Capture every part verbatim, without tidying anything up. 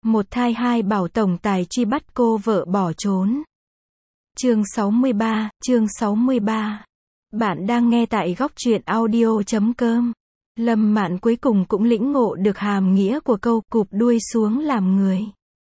Một thai hai bảo tổng tài truy bắt cô vợ bỏ trốn. Chương sáu mươi ba, chương sáu mươi ba. Bạn đang nghe tại góc truyện audio chấm com. Lâm Mạn cuối cùng cũng lĩnh ngộ được hàm nghĩa của câu cụp đuôi xuống làm người.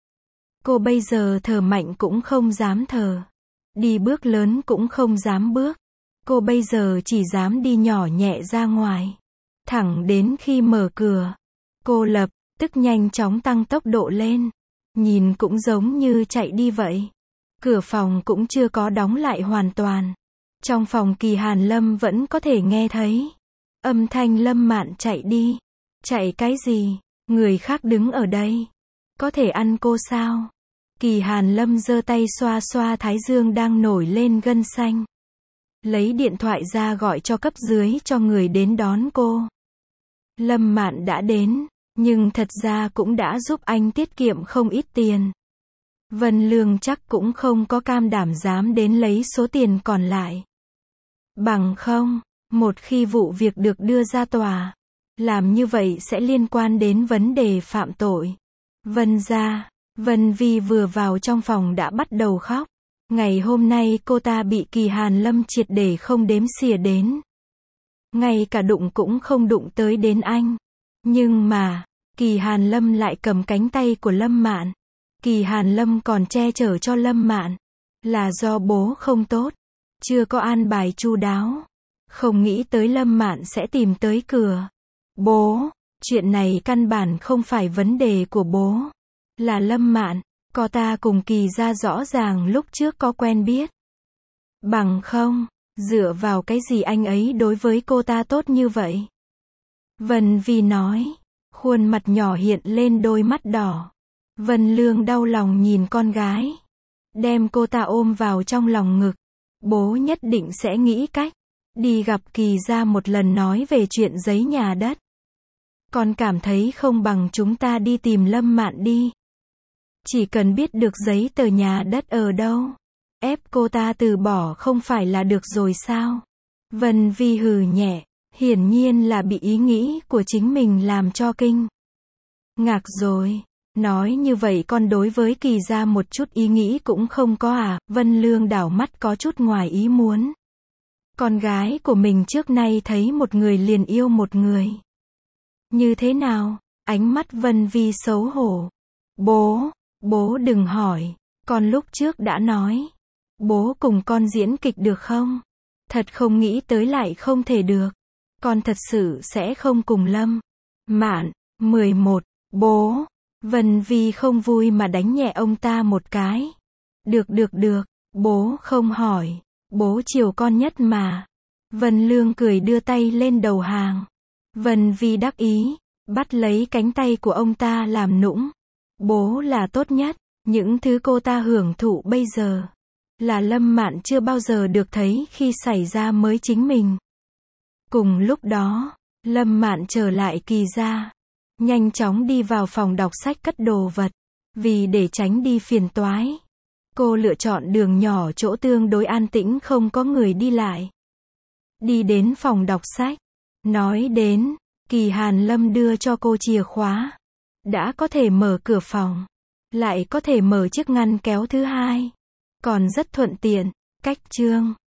Cô bây giờ thở mạnh cũng không dám thở. Đi bước lớn cũng không dám bước. Cô bây giờ chỉ dám đi nhỏ nhẹ ra ngoài. Thẳng đến khi mở cửa, cô lập tức nhanh chóng tăng tốc độ lên. Nhìn cũng giống như chạy đi vậy. Cửa phòng cũng chưa có đóng lại hoàn toàn. Trong phòng Kỳ Hàn Lâm vẫn có thể nghe thấy âm thanh Lâm Mạn chạy đi. Chạy cái gì? Người khác đứng ở đây. Có thể ăn cô sao? Kỳ Hàn Lâm giơ tay xoa xoa thái dương đang nổi lên gân xanh. Lấy điện thoại ra gọi cho cấp dưới cho người đến đón cô. Lâm Mạn đã đến, nhưng thật ra cũng đã giúp anh tiết kiệm không ít tiền. Vân Lương chắc cũng không có cam đảm dám đến lấy số tiền còn lại. Bằng không, một khi vụ việc được đưa ra tòa, làm như vậy sẽ liên quan đến vấn đề phạm tội. Vân gia, Vân Vi vừa vào trong phòng đã bắt đầu khóc. Ngày hôm nay cô ta bị Kỳ Hàn Lâm triệt để không đếm xỉa đến. Ngay cả đụng cũng không đụng tới đến anh. Nhưng mà, Kỳ Hàn Lâm lại cầm cánh tay của Lâm Mạn. Kỳ Hàn Lâm còn che chở cho Lâm Mạn. Là do bố không tốt. Chưa có an bài chu đáo. Không nghĩ tới Lâm Mạn sẽ tìm tới cửa. Bố, chuyện này căn bản không phải vấn đề của bố. Là Lâm Mạn, cô ta cùng Kỳ gia rõ ràng lúc trước có quen biết. Bằng không, dựa vào cái gì anh ấy đối với cô ta tốt như vậy? Vân Vi nói, khuôn mặt nhỏ hiện lên đôi mắt đỏ. Vân Lương đau lòng nhìn con gái. Đem cô ta ôm vào trong lòng ngực. Bố nhất định sẽ nghĩ cách. Đi gặp Kỳ gia một lần nói về chuyện giấy nhà đất. Con cảm thấy không bằng chúng ta đi tìm Lâm Mạn đi. Chỉ cần biết được giấy tờ nhà đất ở đâu. Ép cô ta từ bỏ không phải là được rồi sao? Vân Vi hừ nhẹ. Hiển nhiên là bị ý nghĩ của chính mình làm cho kinh ngạc rồi. Nói như vậy con đối với Kỳ gia một chút ý nghĩ cũng không có à? Vân Lương đảo mắt có chút ngoài ý muốn. Con gái của mình trước nay thấy một người liền yêu một người. Như thế nào? Ánh mắt Vân Vi xấu hổ. Bố, bố đừng hỏi. Con lúc trước đã nói. Bố cùng con diễn kịch được không? Thật không nghĩ tới lại không thể được. Con thật sự sẽ không cùng Lâm Mạn. mười một. Bố. Vân Vi không vui mà đánh nhẹ ông ta một cái. Được được được. Bố không hỏi. Bố chiều con nhất mà. Vân Lương cười đưa tay lên đầu hàng. Vân Vi đắc ý. Bắt lấy cánh tay của ông ta làm nũng. Bố là tốt nhất. Những thứ cô ta hưởng thụ bây giờ là Lâm Mạn chưa bao giờ được thấy khi xảy ra mới chính mình. Cùng lúc đó, Lâm Mạn trở lại Kỳ gia. Nhanh chóng đi vào phòng đọc sách cất đồ vật. Vì để tránh đi phiền toái, cô lựa chọn đường nhỏ chỗ tương đối an tĩnh không có người đi lại. Đi đến phòng đọc sách. Nói đến, Kỳ Hàn Lâm đưa cho cô chìa khóa. Đã có thể mở cửa phòng. Lại có thể mở chiếc ngăn kéo thứ hai. Còn rất thuận tiện. Cách chương.